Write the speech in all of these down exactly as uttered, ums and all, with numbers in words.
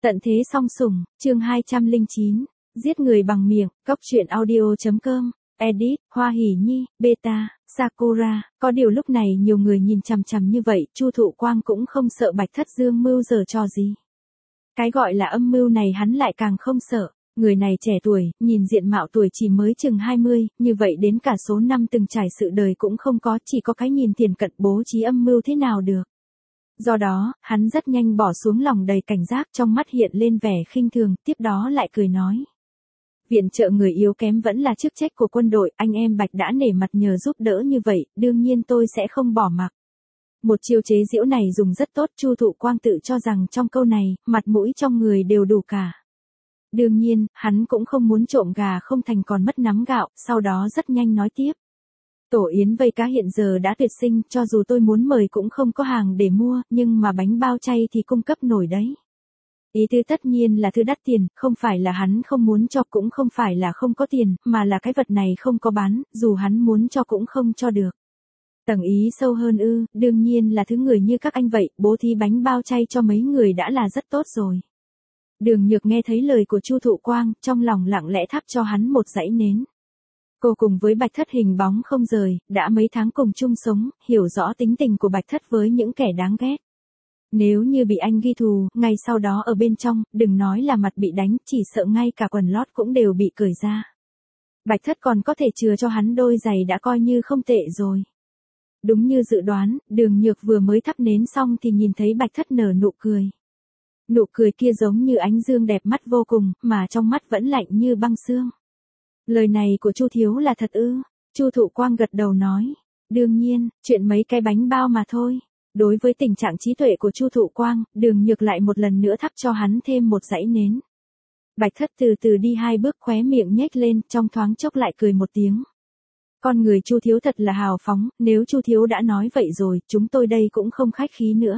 Tận thế song sủng, chương hai trăm lẻ chín, giết người bằng miệng, cóc truyện audio.com, edit, Hoa Hỷ Nhi, beta, Sakura, có điều lúc này nhiều người nhìn chằm chằm như vậy, Chu Thụ Quang cũng không sợ Bạch Thất Dương mưu giở trò gì. Cái gọi là âm mưu này hắn lại càng không sợ, người này trẻ tuổi, nhìn diện mạo tuổi chỉ mới chừng hai mươi, như vậy đến cả số năm từng trải sự đời cũng không có, chỉ có cái nhìn tiền cận bố trí âm mưu thế nào được. Do đó, hắn rất nhanh bỏ xuống lòng đầy cảnh giác, trong mắt hiện lên vẻ khinh thường, tiếp đó lại cười nói. Viện trợ người yếu kém vẫn là chức trách của quân đội, anh em Bạch đã nể mặt nhờ giúp đỡ như vậy, đương nhiên tôi sẽ không bỏ mặc. Một chiêu chế giễu này dùng rất tốt, Chu Thụ Quang tự cho rằng trong câu này, mặt mũi trong người đều đủ cả. Đương nhiên, hắn cũng không muốn trộm gà không thành còn mất nắm gạo, sau đó rất nhanh nói tiếp. Tổ yến vây cá hiện giờ đã tuyệt sinh, cho dù tôi muốn mời cũng không có hàng để mua, nhưng mà bánh bao chay thì cung cấp nổi đấy. Ý thứ tất nhiên là thứ đắt tiền, không phải là hắn không muốn cho, cũng không phải là không có tiền, mà là cái vật này không có bán, dù hắn muốn cho cũng không cho được. Tầng ý sâu hơn ư, đương nhiên là thứ người như các anh vậy, bố thí bánh bao chay cho mấy người đã là rất tốt rồi. Đường Nhược nghe thấy lời của Chu Thụ Quang, trong lòng lặng lẽ thắp cho hắn một dãy nến. Cô cùng với Bạch Thất hình bóng không rời, đã mấy tháng cùng chung sống, hiểu rõ tính tình của Bạch Thất với những kẻ đáng ghét. Nếu như bị anh ghi thù, ngay sau đó ở bên trong, đừng nói là mặt bị đánh, chỉ sợ ngay cả quần lót cũng đều bị cởi ra. Bạch Thất còn có thể chừa cho hắn đôi giày đã coi như không tệ rồi. Đúng như dự đoán, Đường Nhược vừa mới thắp nến xong thì nhìn thấy Bạch Thất nở nụ cười. Nụ cười kia giống như ánh dương đẹp mắt vô cùng, mà trong mắt vẫn lạnh như băng xương. Lời này của Chu thiếu là thật ư? Chu Thụ Quang gật đầu nói. Đương nhiên, chuyện mấy cái bánh bao mà thôi. Đối với tình trạng trí tuệ của Chu Thụ Quang, Đường Nhược lại một lần nữa thắp cho hắn thêm một dãy nến. Bạch Thất từ từ đi hai bước, khóe miệng nhếch lên, trong thoáng chốc lại cười một tiếng. Con người Chu thiếu thật là hào phóng, nếu Chu thiếu đã nói vậy rồi, chúng tôi đây cũng không khách khí nữa.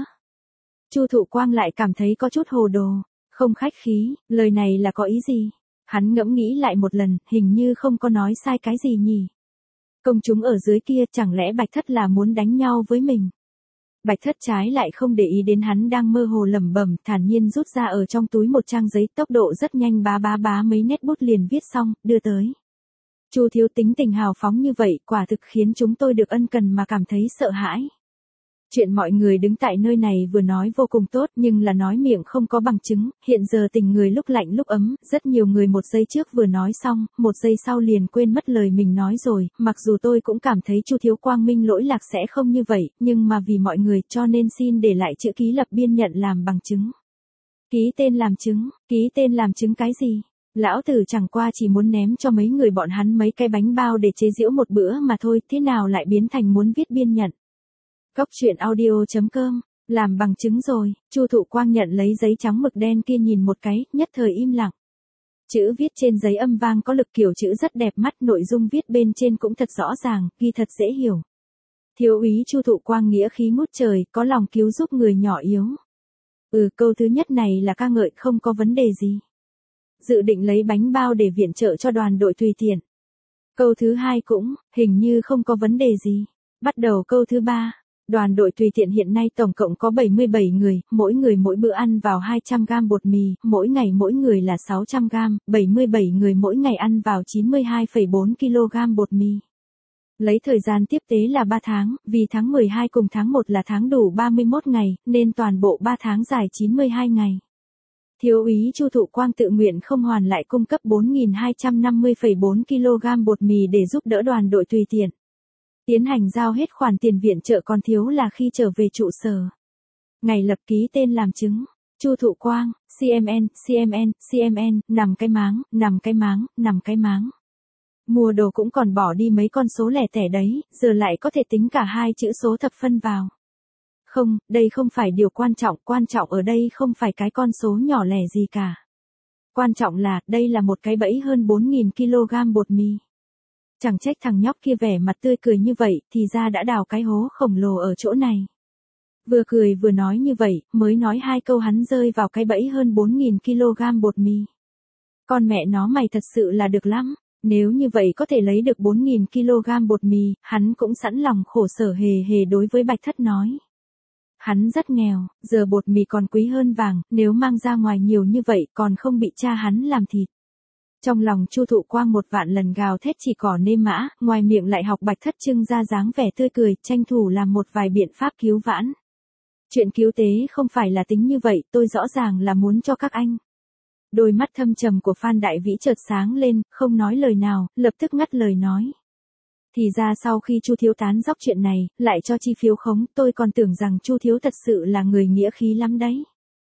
Chu Thụ Quang lại cảm thấy có chút hồ đồ. Không khách khí, lời này là có ý gì? Hắn ngẫm nghĩ lại một lần, hình như không có nói sai cái gì nhỉ. Công chúng ở dưới kia, chẳng lẽ Bạch Thất là muốn đánh nhau với mình? Bạch Thất trái lại không để ý đến hắn đang mơ hồ lẩm bẩm, thản nhiên rút ra ở trong túi một trang giấy, tốc độ rất nhanh, bá bá bá mấy nét bút liền viết xong, đưa tới. Chu thiếu tính tình hào phóng như vậy, quả thực khiến chúng tôi được ân cần mà cảm thấy sợ hãi. Chuyện mọi người đứng tại nơi này vừa nói vô cùng tốt, nhưng là nói miệng không có bằng chứng, hiện giờ tình người lúc lạnh lúc ấm, rất nhiều người một giây trước vừa nói xong, một giây sau liền quên mất lời mình nói rồi, mặc dù tôi cũng cảm thấy Chu thiếu Quang Minh lỗi lạc sẽ không như vậy, nhưng mà vì mọi người cho nên xin để lại chữ ký lập biên nhận làm bằng chứng. Ký tên làm chứng, ký tên làm chứng cái gì? Lão tử chẳng qua chỉ muốn ném cho mấy người bọn hắn mấy cái bánh bao để chế giễu một bữa mà thôi, thế nào lại biến thành muốn viết biên nhận? Cóc truyện audio.com, làm bằng chứng rồi. Chu Thụ Quang nhận lấy giấy trắng mực đen kia nhìn một cái, nhất thời im lặng. Chữ viết trên giấy âm vang có lực, kiểu chữ rất đẹp mắt, nội dung viết bên trên cũng thật rõ ràng, ghi thật dễ hiểu. Thiếu úy Chu Thụ Quang nghĩa khí ngút trời, có lòng cứu giúp người nhỏ yếu. Ừ, câu thứ nhất này là ca ngợi, không có vấn đề gì. Dự định lấy bánh bao để viện trợ cho đoàn đội tùy tiện. Câu thứ hai cũng, hình như không có vấn đề gì. Bắt đầu câu thứ ba. Đoàn đội tùy tiện hiện nay tổng cộng có bảy mươi bảy người, mỗi người mỗi bữa ăn vào hai trăm gam bột mì, mỗi ngày mỗi người là sáu trăm gam, bảy mươi bảy người mỗi ngày ăn vào chín mươi hai phẩy bốn ki lô gam bột mì. Lấy thời gian tiếp tế là ba tháng, vì tháng mười hai cùng tháng một là tháng đủ ba mươi mốt ngày, nên toàn bộ ba tháng dài chín mươi hai ngày. Thiếu úy Chu Thụ Quang tự nguyện không hoàn lại cung cấp bốn nghìn hai trăm năm mươi phẩy bốn ki lô gam bột mì để giúp đỡ đoàn đội tùy tiện. Tiến hành giao hết khoản tiền viện trợ, còn thiếu là khi trở về trụ sở. Ngày lập ký tên làm chứng. Chu Thụ Quang, xê em en, xê em en, xê em en, nằm cái máng, nằm cái máng, nằm cái máng. Mua đồ cũng còn bỏ đi mấy con số lẻ tẻ đấy, giờ lại có thể tính cả hai chữ số thập phân vào. Không, đây không phải điều quan trọng, quan trọng ở đây không phải cái con số nhỏ lẻ gì cả. Quan trọng là, đây là một cái bẫy hơn bốn nghìn ki lô gam bột mì. Chẳng trách thằng nhóc kia vẻ mặt tươi cười như vậy, thì ra đã đào cái hố khổng lồ ở chỗ này. Vừa cười vừa nói như vậy, mới nói hai câu hắn rơi vào cái bẫy hơn bốn nghìn ki lô gam bột mì. Con mẹ nó mày thật sự là được lắm, nếu như vậy có thể lấy được bốn nghìn ki lô gam bột mì, hắn cũng sẵn lòng khổ sở hề hề đối với Bạch Thất nói. Hắn rất nghèo, giờ bột mì còn quý hơn vàng, nếu mang ra ngoài nhiều như vậy còn không bị cha hắn làm thịt. Trong lòng Chu Thụ Quang một vạn lần gào thét chỉ cỏ nêm mã, ngoài miệng lại học Bạch Thất trưng ra dáng vẻ tươi cười, tranh thủ làm một vài biện pháp cứu vãn. Chuyện cứu tế không phải là tính như vậy, tôi rõ ràng là muốn cho các anh. Đôi mắt thâm trầm của Phan Đại Vĩ chợt sáng lên, không nói lời nào, lập tức ngắt lời nói. Thì ra sau khi Chu thiếu tán dóc chuyện này, lại cho chi phiếu khống, tôi còn tưởng rằng Chu thiếu thật sự là người nghĩa khí lắm đấy.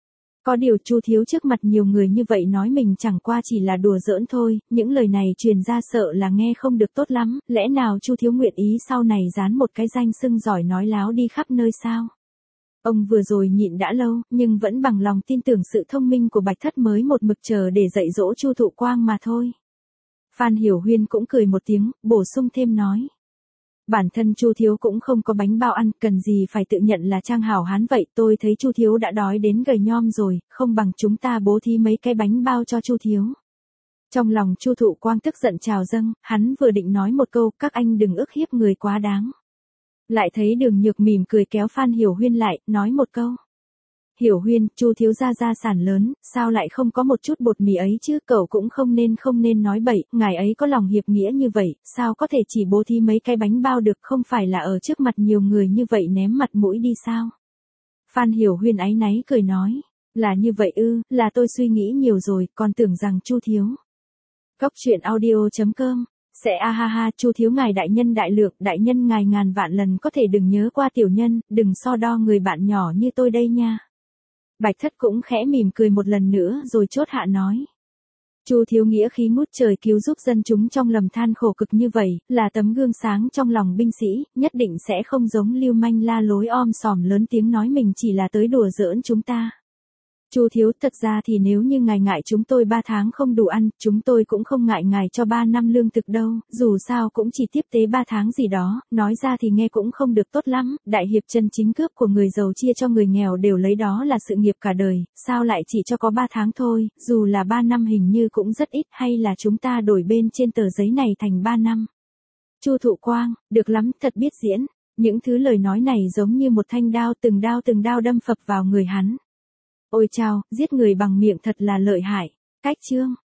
Có điều Chu thiếu trước mặt nhiều người như vậy nói mình chẳng qua chỉ là đùa giỡn thôi, những lời này truyền ra sợ là nghe không được tốt lắm, lẽ nào Chu thiếu nguyện ý sau này dán một cái danh xưng giỏi nói láo đi khắp nơi sao? Ông vừa rồi nhịn đã lâu, nhưng vẫn bằng lòng tin tưởng sự thông minh của Bạch Thất mới một mực chờ để dạy dỗ Chu Thụ Quang mà thôi. Phan Hiểu Huyên cũng cười một tiếng, bổ sung thêm nói. Bản thân Chu thiếu cũng không có bánh bao ăn, cần gì phải tự nhận là trang hảo hán vậy, tôi thấy Chu thiếu đã đói đến gầy nhom rồi, không bằng chúng ta bố thí mấy cái bánh bao cho Chu thiếu. Trong lòng Chu Thụ Quang tức giận trào dâng, hắn vừa định nói một câu, các anh đừng ức hiếp người quá đáng. Lại thấy Đường Nhược mỉm cười kéo Phan Hiểu Huyên lại, nói một câu. Hiểu Huyên, Chu thiếu gia gia sản lớn, sao lại không có một chút bột mì ấy chứ, cậu cũng không nên không nên nói bậy, ngài ấy có lòng hiệp nghĩa như vậy, sao có thể chỉ bố thí mấy cái bánh bao được, không phải là ở trước mặt nhiều người như vậy ném mặt mũi đi sao? Phan Hiểu Huyên áy náy cười nói, là như vậy ư, là tôi suy nghĩ nhiều rồi, còn tưởng rằng Chu thiếu. Góc truyện audio chấm com Sẽ a ha ha, Chu thiếu ngài đại nhân đại lượng, đại nhân ngài ngàn vạn lần có thể đừng nhớ qua tiểu nhân, đừng so đo người bạn nhỏ như tôi đây nha. Bạch Thất cũng khẽ mỉm cười một lần nữa rồi chốt hạ nói. Chu thiếu nghĩa khí ngút trời cứu giúp dân chúng trong lầm than khổ cực như vậy, là tấm gương sáng trong lòng binh sĩ, nhất định sẽ không giống lưu manh la lối om sòm lớn tiếng nói mình chỉ là tới đùa giỡn chúng ta. Chu thiếu, thật ra thì nếu như ngài ngại chúng tôi ba tháng không đủ ăn, chúng tôi cũng không ngại ngài cho ba năm lương thực đâu, dù sao cũng chỉ tiếp tế ba tháng gì đó, nói ra thì nghe cũng không được tốt lắm, đại hiệp chân chính cướp của người giàu chia cho người nghèo đều lấy đó là sự nghiệp cả đời, sao lại chỉ cho có ba tháng thôi, dù là ba năm hình như cũng rất ít, hay là chúng ta đổi bên trên tờ giấy này thành ba năm. Chu Thụ Quang, được lắm, thật biết diễn, những thứ lời nói này giống như một thanh đao từng đao từng đao đâm phập vào người hắn. Ôi chao, giết người bằng miệng thật là lợi hại. Cách chương